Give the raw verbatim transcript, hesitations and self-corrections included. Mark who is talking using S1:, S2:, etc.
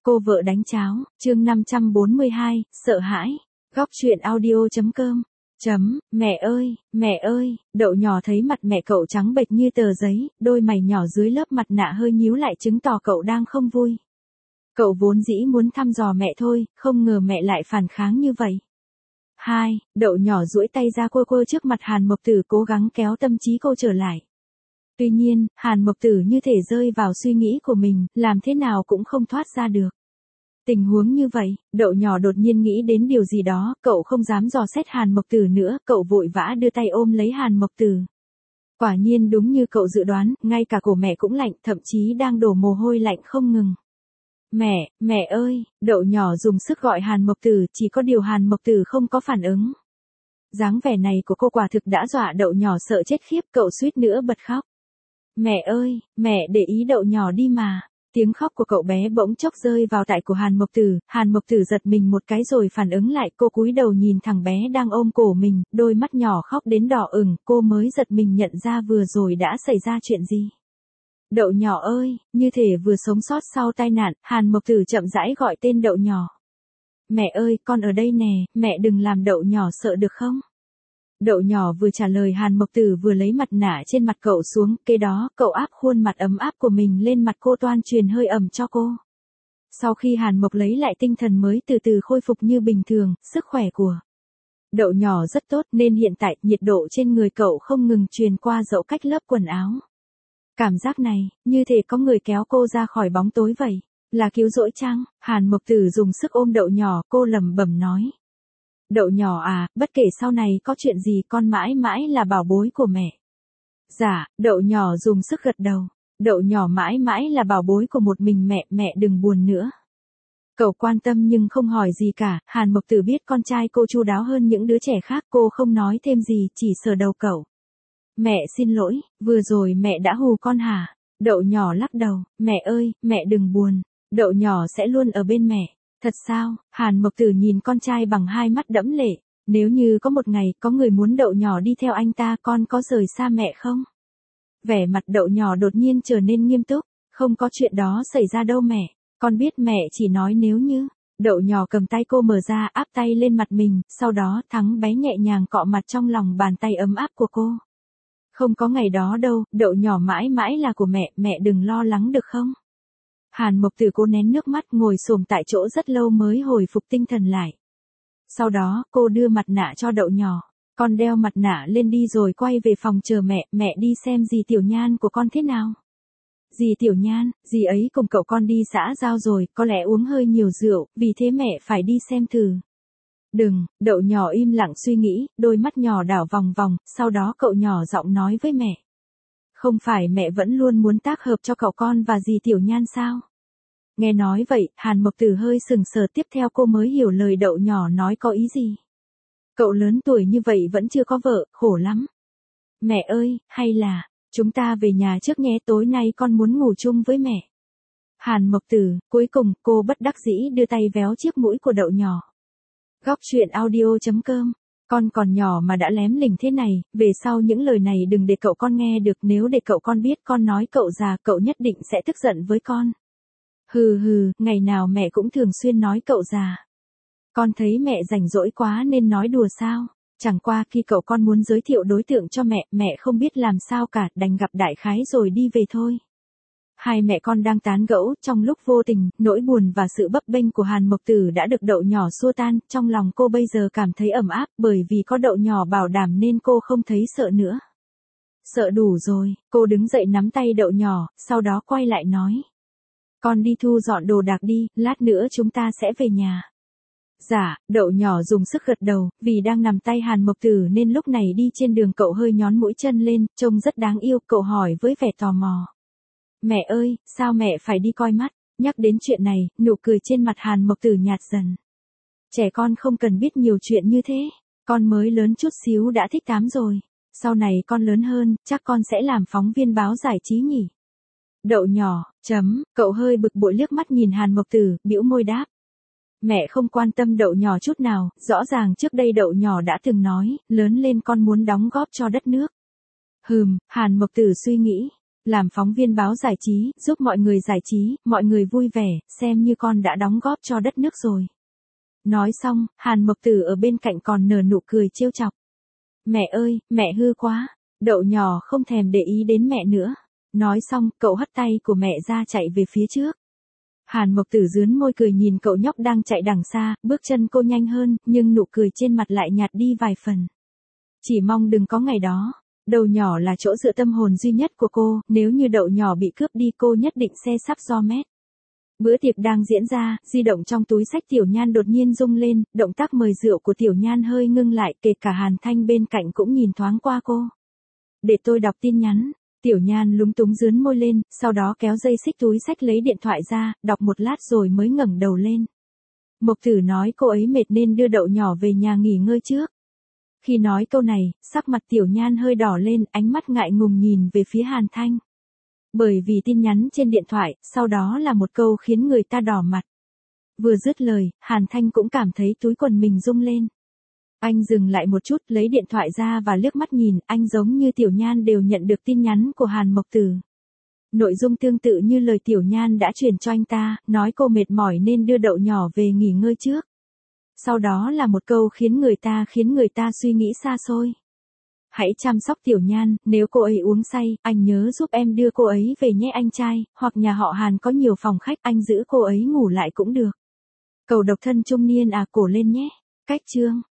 S1: Cô vợ đánh cháo, chương năm trăm bốn mươi hai, sợ hãi. Góc truyện audio.com. Chấm, mẹ ơi, mẹ ơi, đậu nhỏ thấy mặt mẹ cậu trắng bệch như tờ giấy, đôi mày nhỏ dưới lớp mặt nạ hơi nhíu lại chứng tỏ cậu đang không vui. Cậu vốn dĩ muốn thăm dò mẹ thôi, không ngờ mẹ lại phản kháng như vậy. Hai, đậu nhỏ duỗi tay ra quơ quơ trước mặt Hàn Mộc Tử cố gắng kéo tâm trí cô trở lại. Tuy nhiên, Hàn Mộc Tử như thể rơi vào suy nghĩ của mình, làm thế nào cũng không thoát ra được. Tình huống như vậy, đậu nhỏ đột nhiên nghĩ đến điều gì đó, cậu không dám dò xét Hàn Mộc Tử nữa, cậu vội vã đưa tay ôm lấy Hàn Mộc Tử. Quả nhiên đúng như cậu dự đoán, ngay cả cổ mẹ cũng lạnh, thậm chí đang đổ mồ hôi lạnh không ngừng. Mẹ, mẹ ơi, đậu nhỏ dùng sức gọi Hàn Mộc Tử, chỉ có điều Hàn Mộc Tử không có phản ứng. Dáng vẻ này của cô quả thực đã dọa đậu nhỏ sợ chết khiếp, cậu suýt nữa bật khóc. Mẹ ơi, mẹ để ý đậu nhỏ đi mà. Tiếng khóc của cậu bé bỗng chốc rơi vào tai của Hàn Mộc Tử, Hàn Mộc Tử giật mình một cái rồi phản ứng lại, cô cúi đầu nhìn thằng bé đang ôm cổ mình, đôi mắt nhỏ khóc đến đỏ ửng, cô mới giật mình nhận ra vừa rồi đã xảy ra chuyện gì. Đậu nhỏ ơi, như thể vừa sống sót sau tai nạn, Hàn Mộc Tử chậm rãi gọi tên đậu nhỏ. Mẹ ơi, con ở đây nè, mẹ đừng làm đậu nhỏ sợ được không? Đậu nhỏ vừa trả lời Hàn Mộc Tử vừa lấy mặt nạ trên mặt cậu xuống, kế đó, cậu áp khuôn mặt ấm áp của mình lên mặt cô toan truyền hơi ẩm cho cô. Sau khi Hàn Mộc lấy lại tinh thần mới từ từ khôi phục như bình thường, sức khỏe của đậu nhỏ rất tốt nên hiện tại nhiệt độ trên người cậu không ngừng truyền qua dẫu cách lớp quần áo. Cảm giác này, như thể có người kéo cô ra khỏi bóng tối vậy. Là cứu rỗi chăng? Hàn Mộc Tử dùng sức ôm đậu nhỏ, cô lẩm bẩm nói. Đậu nhỏ à, bất kể sau này có chuyện gì con mãi mãi là bảo bối của mẹ. Dạ, đậu nhỏ dùng sức gật đầu. Đậu nhỏ mãi mãi là bảo bối của một mình mẹ, mẹ đừng buồn nữa. Cậu quan tâm nhưng không hỏi gì cả, Hàn Mộc Tử biết con trai cô chu đáo hơn những đứa trẻ khác, cô không nói thêm gì, chỉ sờ đầu cậu. Mẹ xin lỗi, vừa rồi mẹ đã hù con hả? Đậu nhỏ lắc đầu, mẹ ơi, mẹ đừng buồn, đậu nhỏ sẽ luôn ở bên mẹ. Thật sao? Hàn Mộc Tử nhìn con trai bằng hai mắt đẫm lệ. Nếu như có một ngày có người muốn đậu nhỏ đi theo anh ta, con có rời xa mẹ không? Vẻ mặt đậu nhỏ đột nhiên trở nên nghiêm túc. Không có chuyện đó xảy ra đâu mẹ. Con biết mẹ chỉ nói nếu như. Đậu nhỏ cầm tay cô mở ra áp tay lên mặt mình, sau đó thắng bé nhẹ nhàng cọ mặt trong lòng bàn tay ấm áp của cô. Không có ngày đó đâu, đậu nhỏ mãi mãi là của mẹ, mẹ đừng lo lắng được không? Hàn Mộc Tử cô nén nước mắt ngồi xổm tại chỗ rất lâu mới hồi phục tinh thần lại. Sau đó, cô đưa mặt nạ cho đậu nhỏ. Con đeo mặt nạ lên đi rồi quay về phòng chờ mẹ, mẹ đi xem dì Tiểu Nhan của con thế nào. Dì Tiểu Nhan, dì ấy cùng cậu con đi xã giao rồi, có lẽ uống hơi nhiều rượu, vì thế mẹ phải đi xem thử. Đừng, đậu nhỏ im lặng suy nghĩ, đôi mắt nhỏ đảo vòng vòng, sau đó cậu nhỏ giọng nói với mẹ. Không phải mẹ vẫn luôn muốn tác hợp cho cậu con và dì Tiểu Nhan sao? Nghe nói vậy, Hàn Mộc Tử hơi sừng sờ, tiếp theo cô mới hiểu lời đậu nhỏ nói có ý gì. Cậu lớn tuổi như vậy vẫn chưa có vợ, khổ lắm. Mẹ ơi, hay là, chúng ta về nhà trước nhé, tối nay con muốn ngủ chung với mẹ. Hàn Mộc Tử, cuối cùng, cô bất đắc dĩ đưa tay véo chiếc mũi của đậu nhỏ. Góc truyện audio.com. Con còn nhỏ mà đã lém lỉnh thế này, về sau những lời này đừng để cậu con nghe được, nếu để cậu con biết con nói cậu già, cậu nhất định sẽ tức giận với con. Hừ hừ, ngày nào mẹ cũng thường xuyên nói cậu già. Con thấy mẹ rảnh rỗi quá nên nói đùa sao? Chẳng qua khi cậu con muốn giới thiệu đối tượng cho mẹ, mẹ không biết làm sao cả, đành gặp đại khái rồi đi về thôi. Hai mẹ con đang tán gẫu, trong lúc vô tình, nỗi buồn và sự bấp bênh của Hàn Mộc Tử đã được đậu nhỏ xua tan, trong lòng cô bây giờ cảm thấy ấm áp, bởi vì có đậu nhỏ bảo đảm nên cô không thấy sợ nữa. Sợ đủ rồi, cô đứng dậy nắm tay đậu nhỏ, sau đó quay lại nói. Con đi thu dọn đồ đạc đi, lát nữa chúng ta sẽ về nhà. Dạ, đậu nhỏ dùng sức gật đầu, vì đang nằm tay Hàn Mộc Tử nên lúc này đi trên đường cậu hơi nhón mũi chân lên, trông rất đáng yêu, cậu hỏi với vẻ tò mò. Mẹ ơi, sao mẹ phải đi coi mắt? Nhắc đến chuyện này, nụ cười trên mặt Hàn Mộc Tử nhạt dần. Trẻ con không cần biết nhiều chuyện như thế, con mới lớn chút xíu đã thích tám rồi. Sau này con lớn hơn, chắc con sẽ làm phóng viên báo giải trí nhỉ? Đậu nhỏ, chấm, cậu hơi bực bội liếc mắt nhìn Hàn Mộc Tử, bĩu môi đáp. Mẹ không quan tâm đậu nhỏ chút nào, rõ ràng trước đây đậu nhỏ đã từng nói, lớn lên con muốn đóng góp cho đất nước. Hừm, Hàn Mộc Tử suy nghĩ. Làm phóng viên báo giải trí, giúp mọi người giải trí, mọi người vui vẻ, xem như con đã đóng góp cho đất nước rồi. Nói xong, Hàn Mộc Tử ở bên cạnh còn nở nụ cười trêu chọc. Mẹ ơi, mẹ hư quá. Đậu nhỏ không thèm để ý đến mẹ nữa. Nói xong, cậu hất tay của mẹ ra chạy về phía trước. Hàn Mộc Tử rướn môi cười nhìn cậu nhóc đang chạy đằng xa, bước chân cô nhanh hơn, nhưng nụ cười trên mặt lại nhạt đi vài phần. Chỉ mong đừng có ngày đó. Đầu nhỏ là chỗ dựa tâm hồn duy nhất của cô, nếu như đậu nhỏ bị cướp đi cô nhất định sẽ sắp do mét. Bữa tiệc đang diễn ra, di động trong túi xách Tiểu Nhan đột nhiên rung lên, động tác mời rượu của Tiểu Nhan hơi ngưng lại, kể cả Hàn Thanh bên cạnh cũng nhìn thoáng qua cô. Để tôi đọc tin nhắn. Tiểu Nhan lúng túng rướn môi lên, sau đó kéo dây xích túi xách lấy điện thoại ra, đọc một lát rồi mới ngẩng đầu lên. Mộc Tử nói cô ấy mệt nên đưa đậu nhỏ về nhà nghỉ ngơi trước. Khi nói câu này, sắc mặt Tiểu Nhan hơi đỏ lên, ánh mắt ngại ngùng nhìn về phía Hàn Thanh. Bởi vì tin nhắn trên điện thoại, sau đó là một câu khiến người ta đỏ mặt. Vừa dứt lời, Hàn Thanh cũng cảm thấy túi quần mình rung lên. Anh dừng lại một chút, lấy điện thoại ra và liếc mắt nhìn, anh giống như Tiểu Nhan đều nhận được tin nhắn của Hàn Mộc Tử. Nội dung tương tự như lời Tiểu Nhan đã truyền cho anh ta, nói cô mệt mỏi nên đưa đậu nhỏ về nghỉ ngơi trước. Sau đó là một câu khiến người ta khiến người ta suy nghĩ xa xôi. Hãy chăm sóc Tiểu Nhan, nếu cô ấy uống say, anh nhớ giúp em đưa cô ấy về nhé anh trai, hoặc nhà họ Hàn có nhiều phòng khách, anh giữ cô ấy ngủ lại cũng được. Cầu độc thân trung niên à, cổ lên nhé. Cách chương